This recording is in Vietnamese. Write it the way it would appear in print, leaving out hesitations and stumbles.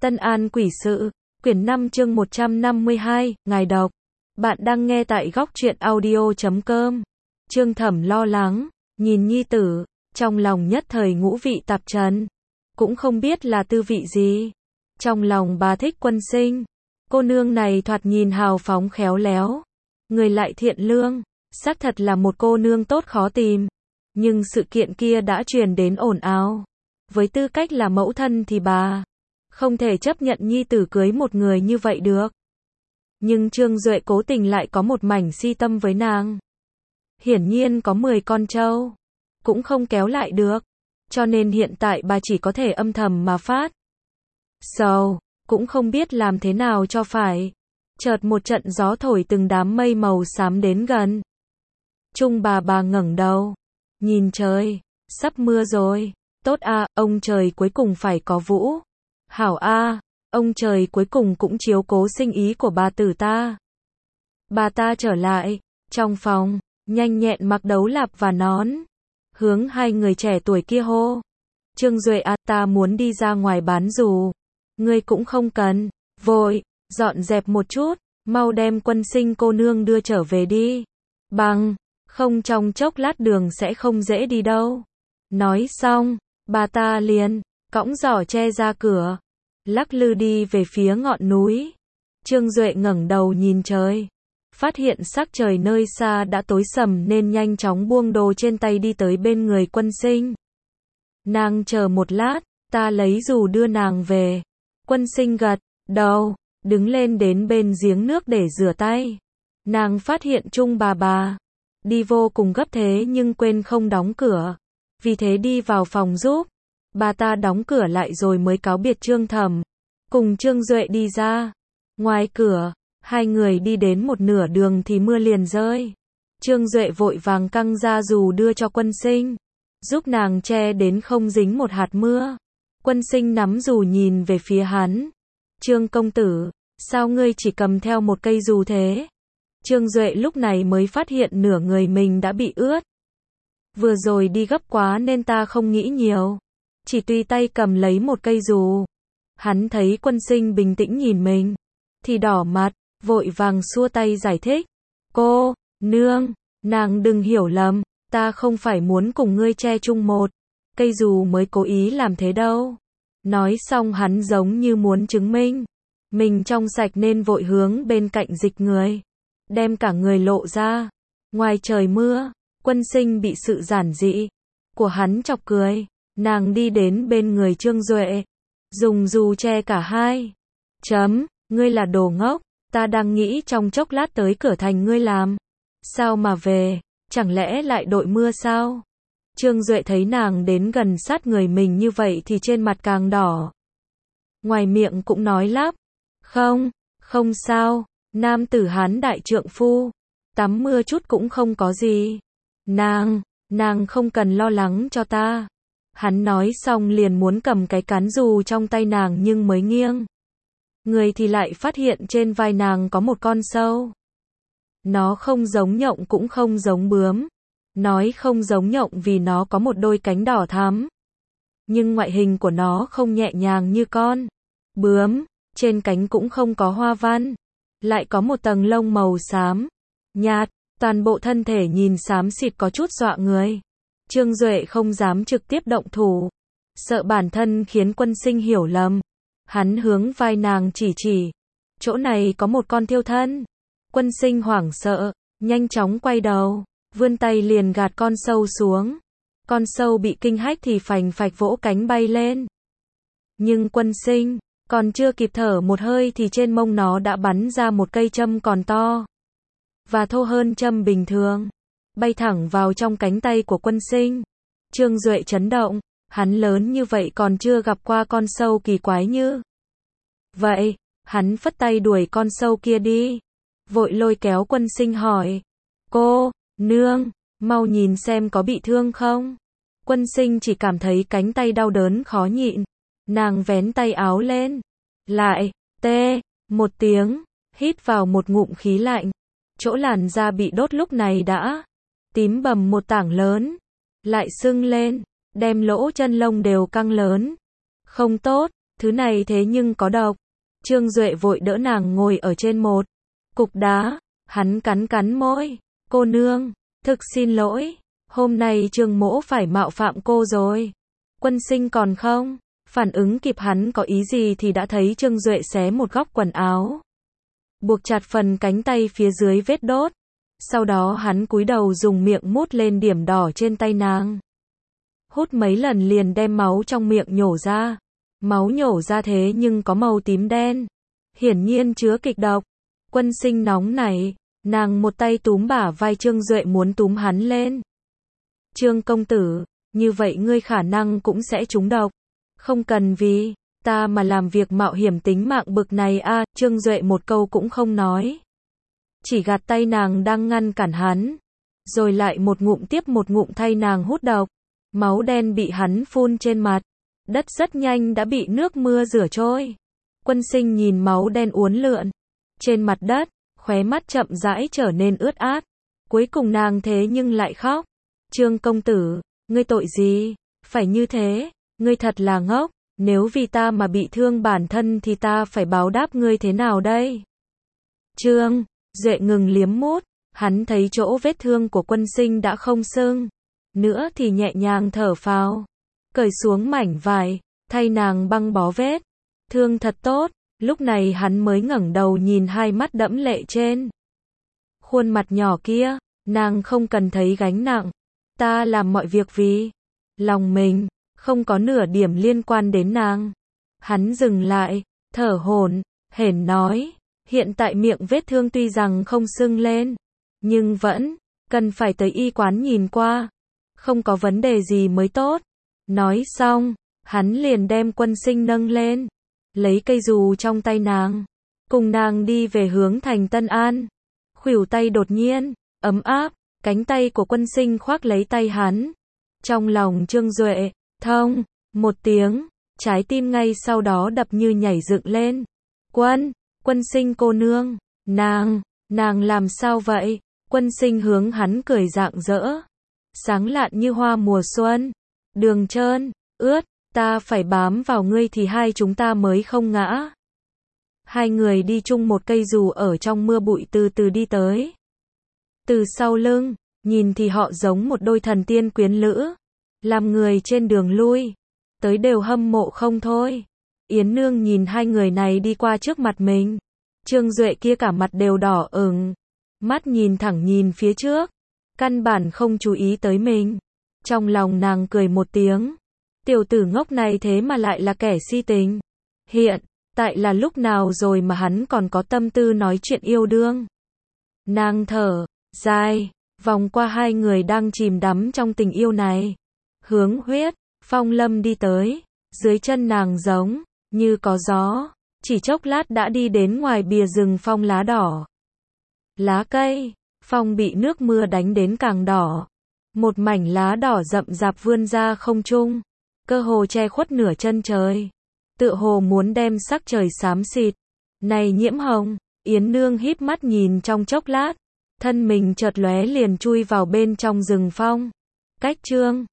Tân An Quỷ Sự, quyển 5 chương 152, ngài đọc. Bạn đang nghe tại góc truyện audio.com. Trương Thẩm lo lắng, nhìn nhi tử, trong lòng nhất thời ngũ vị tạp trần. Cũng không biết là tư vị gì. Trong lòng bà thích Quân Sinh. Cô nương này thoạt nhìn hào phóng khéo léo. Người lại thiện lương, xác thật là một cô nương tốt khó tìm. Nhưng sự kiện kia đã truyền đến ồn ào. Với tư cách là mẫu thân thì bà không thể chấp nhận nhi tử cưới một người như vậy được. Nhưng Trương Duệ cố tình lại có một mảnh si tâm với nàng. Hiển nhiên có 10 con trâu, cũng không kéo lại được. Cho nên hiện tại bà chỉ có thể âm thầm mà phát sầu, cũng không biết làm thế nào cho phải. Chợt một trận gió thổi từng đám mây màu xám đến gần. Trung bà ngẩng đầu, nhìn trời, sắp mưa rồi. Tốt a, ông trời cuối cùng phải có vũ. Hảo a, ông trời cuối cùng cũng chiếu cố sinh ý của bà tử ta. Bà ta trở lại, trong phòng, nhanh nhẹn mặc đấu lạp và nón. Hướng hai người trẻ tuổi kia hô. Trương Duệ a, ta muốn đi ra ngoài bán dù. Ngươi cũng không cần, vội, dọn dẹp một chút, mau đem Quân Sinh cô nương đưa trở về đi. Bằng, không trong chốc lát đường sẽ không dễ đi đâu. Nói xong, bà ta liền cõng giỏ tre ra cửa, lắc lư đi về phía ngọn núi. Trương Duệ ngẩng đầu nhìn trời, phát hiện sắc trời nơi xa đã tối sầm nên nhanh chóng buông đồ trên tay đi tới bên người Quân Sinh. Nàng chờ một lát, ta lấy dù đưa nàng về. Quân Sinh gật đầu, đứng lên đến bên giếng nước để rửa tay. Nàng phát hiện Trung bà đi vô cùng gấp thế nhưng quên không đóng cửa. Vì thế đi vào phòng giúp. Bà ta đóng cửa lại rồi mới cáo biệt Trương Thẩm. Cùng Trương Duệ đi ra. Ngoài cửa, hai người đi đến một nửa đường thì mưa liền rơi. Trương Duệ vội vàng căng ra dù đưa cho Quân Sinh, giúp nàng che đến không dính một hạt mưa. Quân Sinh nắm dù nhìn về phía hắn. Trương công tử, sao ngươi chỉ cầm theo một cây dù thế? Trương Duệ lúc này mới phát hiện nửa người mình đã bị ướt. Vừa rồi đi gấp quá nên ta không nghĩ nhiều. Chỉ tùy tay cầm lấy một cây dù. Hắn thấy Quân Sinh bình tĩnh nhìn mình thì đỏ mặt, vội vàng xua tay giải thích. Cô nương, nàng đừng hiểu lầm, ta không phải muốn cùng ngươi che chung một cây dù mới cố ý làm thế đâu. Nói xong hắn giống như muốn chứng minh mình trong sạch nên vội hướng bên cạnh dịch người, đem cả người lộ ra. Ngoài trời mưa, Quân Sinh bị sự giản dị của hắn chọc cười. Nàng đi đến bên người Trương Duệ, dùng dù che cả hai. Ngươi là đồ ngốc, ta đang nghĩ trong chốc lát tới cửa thành ngươi làm sao mà về, chẳng lẽ lại đội mưa sao? Trương Duệ thấy nàng đến gần sát người mình như vậy thì trên mặt càng đỏ. Ngoài miệng cũng nói lắp. Không sao, nam tử Hán đại trượng phu, tắm mưa chút cũng không có gì. Nàng không cần lo lắng cho ta. Hắn nói xong liền muốn cầm cái cán dù trong tay nàng nhưng mới nghiêng người thì lại phát hiện trên vai nàng có một con sâu. Nó không giống nhộng cũng không giống bướm. Nói không giống nhộng vì nó có một đôi cánh đỏ thắm. Nhưng ngoại hình của nó không nhẹ nhàng như con bướm, trên cánh cũng không có hoa văn. Lại có một tầng lông màu xám nhạt, toàn bộ thân thể nhìn xám xịt có chút dọa người. Trương Duệ không dám trực tiếp động thủ, sợ bản thân khiến Quân Sinh hiểu lầm. Hắn hướng vai nàng chỉ, chỗ này có một con thiêu thân. Quân Sinh hoảng sợ, nhanh chóng quay đầu, vươn tay liền gạt con sâu xuống. Con sâu bị kinh hách thì phành phạch vỗ cánh bay lên. Nhưng Quân Sinh còn chưa kịp thở một hơi thì trên mông nó đã bắn ra một cây châm còn to và thô hơn châm bình thường, bay thẳng vào trong cánh tay của Quân Sinh. Trương Duệ chấn động, hắn lớn như vậy còn chưa gặp qua con sâu kỳ quái như vậy. Hắn phất tay đuổi con sâu kia đi, vội lôi kéo Quân Sinh hỏi. Cô nương, mau nhìn xem có bị thương không? Quân Sinh chỉ cảm thấy cánh tay đau đớn khó nhịn. Nàng vén tay áo lên, lại một tiếng, hít vào một ngụm khí lạnh. Chỗ làn da bị đốt lúc này đã tím bầm một tảng lớn, lại sưng lên, đem lỗ chân lông đều căng lớn. Không tốt, Thứ này thế nhưng có độc. Trương Duệ vội đỡ nàng ngồi ở trên một cục đá, hắn cắn cắn môi, cô nương, thực xin lỗi, hôm nay Trương mỗ phải mạo phạm cô rồi. Quân Sinh còn không phản ứng kịp hắn có ý gì thì đã thấy Trương Duệ xé một góc quần áo, buộc chặt phần cánh tay phía dưới vết đốt. Sau đó hắn cúi đầu dùng miệng mút lên điểm đỏ trên tay nàng. Hút mấy lần liền đem máu trong miệng nhổ ra. Máu nhổ ra thế nhưng có màu tím đen. Hiển nhiên chứa kịch độc. Quân Sinh nóng nảy, nàng một tay túm bả vai Trương Duệ muốn túm hắn lên. Trương công tử, như vậy ngươi khả năng cũng sẽ trúng độc. Không cần vì ta mà làm việc mạo hiểm tính mạng bực này a. Trương Duệ một câu cũng không nói. Chỉ gạt tay nàng đang ngăn cản hắn. Rồi lại một ngụm tiếp một ngụm thay nàng hút độc. Máu đen bị hắn phun trên mặt. Đất rất nhanh đã bị nước mưa rửa trôi. Quân Sinh nhìn máu đen uốn lượn trên mặt đất, khóe mắt chậm rãi trở nên ướt át. Cuối cùng nàng thế nhưng lại khóc. Trương công tử, ngươi tội gì? Phải như thế, ngươi thật là ngốc. Nếu vì ta mà bị thương bản thân thì ta phải báo đáp ngươi thế nào đây? Trương Duệ ngừng liếm mút, hắn thấy chỗ vết thương của Quân Sinh đã không sưng nữa thì nhẹ nhàng thở phào, cởi xuống mảnh vải, thay nàng băng bó vết thương thật tốt. Lúc này hắn mới ngẩng đầu nhìn hai mắt đẫm lệ trên khuôn mặt nhỏ kia. Nàng không cần thấy gánh nặng, ta làm mọi việc vì lòng mình, không có nửa điểm liên quan đến nàng. Hắn dừng lại, thở hổn hển nói, hiện tại miệng vết thương tuy rằng không sưng lên, nhưng vẫn cần phải tới y quán nhìn qua, không có vấn đề gì mới tốt. Nói xong, hắn liền đem Quân Sinh nâng lên, lấy cây dù trong tay nàng, cùng nàng đi về hướng thành Tân An. Khuỷu tay đột nhiên ấm áp, cánh tay của Quân Sinh khoác lấy tay hắn. Trong lòng Trương Duệ thông một tiếng, trái tim ngay sau đó đập như nhảy dựng lên. Quân Sinh cô nương, nàng làm sao vậy? Quân Sinh hướng hắn cười rạng rỡ, sáng lạn như hoa mùa xuân. Đường trơn ướt, ta phải bám vào ngươi thì hai chúng ta mới không ngã. Hai người đi chung một cây dù ở trong mưa bụi từ từ đi tới. Từ sau lưng, nhìn thì họ giống một đôi thần tiên quyến lữ, làm người trên đường lui tới đều hâm mộ không thôi. Yến Nương nhìn hai người này đi qua trước mặt mình, Trương Duệ kia cả mặt đều đỏ ửng, mắt nhìn thẳng nhìn phía trước, căn bản không chú ý tới mình. Trong lòng nàng cười một tiếng, tiểu tử ngốc này thế mà lại là kẻ si tình. Hiện tại là lúc nào rồi mà hắn còn có tâm tư nói chuyện yêu đương. Nàng thở dài, vòng qua hai người đang chìm đắm trong tình yêu này, hướng Huyết Phong Lâm đi tới. Dưới chân nàng giống như có gió, chỉ chốc lát đã đi đến ngoài bìa rừng phong lá đỏ. Lá cây phong bị nước mưa đánh đến càng đỏ, một mảnh lá đỏ rậm rạp vươn ra không trung, cơ hồ che khuất nửa chân trời, tựa hồ muốn đem sắc trời xám xịt này nhiễm hồng. Yến Nương híp mắt nhìn trong chốc lát, thân mình chợt lóe liền chui vào bên trong rừng phong. Cách Trương